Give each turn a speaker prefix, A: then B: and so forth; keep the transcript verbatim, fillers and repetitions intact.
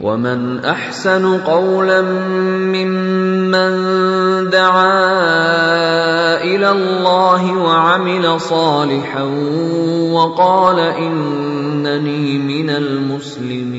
A: ومن أحسن قولا ممن دعا إلى الله وعمل صالحا وقال إنني من المسلمين.